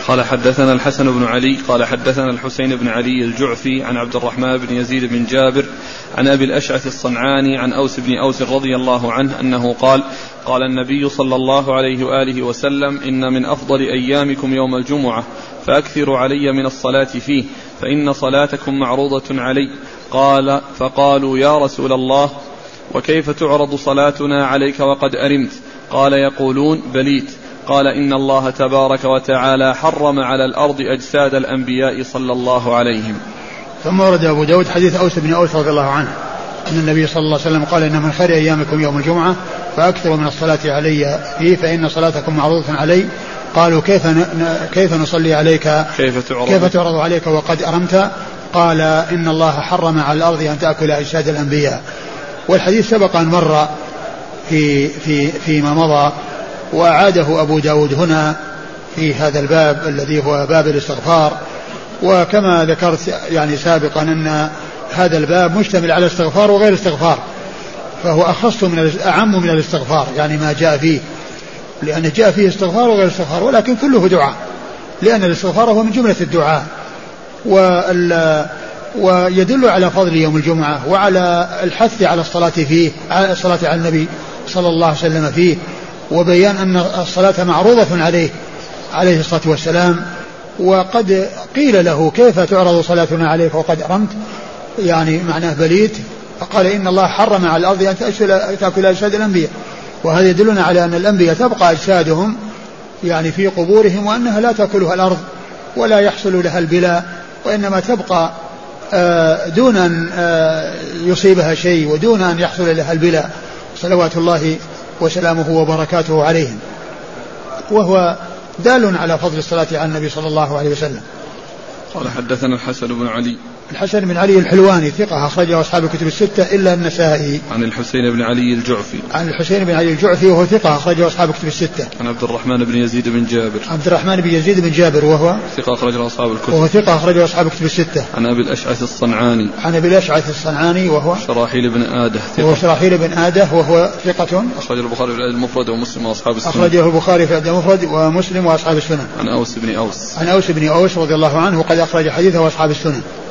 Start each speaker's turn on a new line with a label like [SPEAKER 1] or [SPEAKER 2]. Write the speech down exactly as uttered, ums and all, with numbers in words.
[SPEAKER 1] قال حدثنا الحسن بن علي قال حدثنا الحسين بن علي الجعفي عن عبد الرحمن بن يزيد بن جابر عن أبي الأشعث الصنعاني عن أوس بن أوس رضي الله عنه أنه قال قال النبي صلى الله عليه وآله وسلم إن من أفضل أيامكم يوم الجمعة فأكثروا علي من الصلاة فيه فإن صلاتكم معروضة علي. قال فقالوا يا رسول الله وكيف تعرض صلاتنا عليك وقد أرمت؟ قال يقولون بليت. قال إن الله تبارك وتعالى حرم على الأرض أجساد الأنبياء صلى الله عليهم.
[SPEAKER 2] ثم ورد أبو داود حديث أوس بن أوس رضي الله عنه أن النبي صلى الله عليه وسلم قال إن من خير أيامكم يوم الجمعة فأكثروا من الصلاة علي فيه فإن صلاتكم معروضة علي. قالوا كيف كيف نصلي عليك
[SPEAKER 1] كيف تعرض,
[SPEAKER 2] كيف تعرض عليك وقد أرمت؟ قال إن الله حرم على الأرض أن تأكل أجساد الأنبياء. والحديث سبق أن مر في في فيما مضى وأعاده أبو داود هنا في هذا الباب الذي هو باب الاستغفار. وكما ذكرت يعني سابقا أن هذا الباب مشتمل على استغفار وغير استغفار، فهو أخص من أعم من الاستغفار يعني ما جاء فيه، لأن جاء فيه استغفار وغير استغفار ولكن كله دعاء، لأن الاستغفار هو من جملة الدعاء. ويدل على فضل يوم الجمعة وعلى الحث على الصلاة فيه، على الصلاة على النبي صلى الله عليه وسلم فيه، وبيان أن الصلاة معروضة عليه عليه الصلاة والسلام. وقد قيل له كيف تعرض صلاتنا عليك وقد أرمت، يعني معناه بليت، فقال إن الله حرم على الأرض أن تأكل أجساد الأنبياء. وهذا يدلنا على أن الأنبياء تبقى أجسادهم يعني في قبورهم، وأنها لا تأكلها الأرض ولا يحصل لها البلاء، وإنما تبقى دون أن يصيبها شيء ودون أن يحصل لها البلاء صلوات الله وسلامه وبركاته عليهم. وهو دال على فضل الصلاة على النبي صلى الله عليه وسلم.
[SPEAKER 1] قال حدثنا الحسن بن علي
[SPEAKER 2] الحسن بن علي الحلواني ثقة أخرجه أصحاب الكتب الستة إلا النسائي.
[SPEAKER 1] عن الحسين بن علي الجعفي
[SPEAKER 2] عن الحسين بن علي الجعفي وهو ثقة أخرجه أصحاب الكتب الستة.
[SPEAKER 1] عن عبد الرحمن بن يزيد بن جابر
[SPEAKER 2] عبد الرحمن بن يزيد بن جابر وهو
[SPEAKER 1] ثقة أخرجه أصحاب الكتب
[SPEAKER 2] وهو ثقة أخرجه أصحاب الكتب الستة.
[SPEAKER 1] عن أبي الأشعث الصنعاني
[SPEAKER 2] عن أبي الأشعث الصنعاني وهو
[SPEAKER 1] شراحيل بن آده
[SPEAKER 2] وهو شراحيل بن آده وهو ثقة
[SPEAKER 1] أخرجه البخاري في المفرد ومسلم وأصحاب السنن.
[SPEAKER 2] أخرجه البخاري في المفرد ومسلم وأصحاب السنن.
[SPEAKER 1] عن أوس بن أوس
[SPEAKER 2] عن أوس بن أوس رضي الله عنه وقد أخرج حديثه وأصحاب السنن.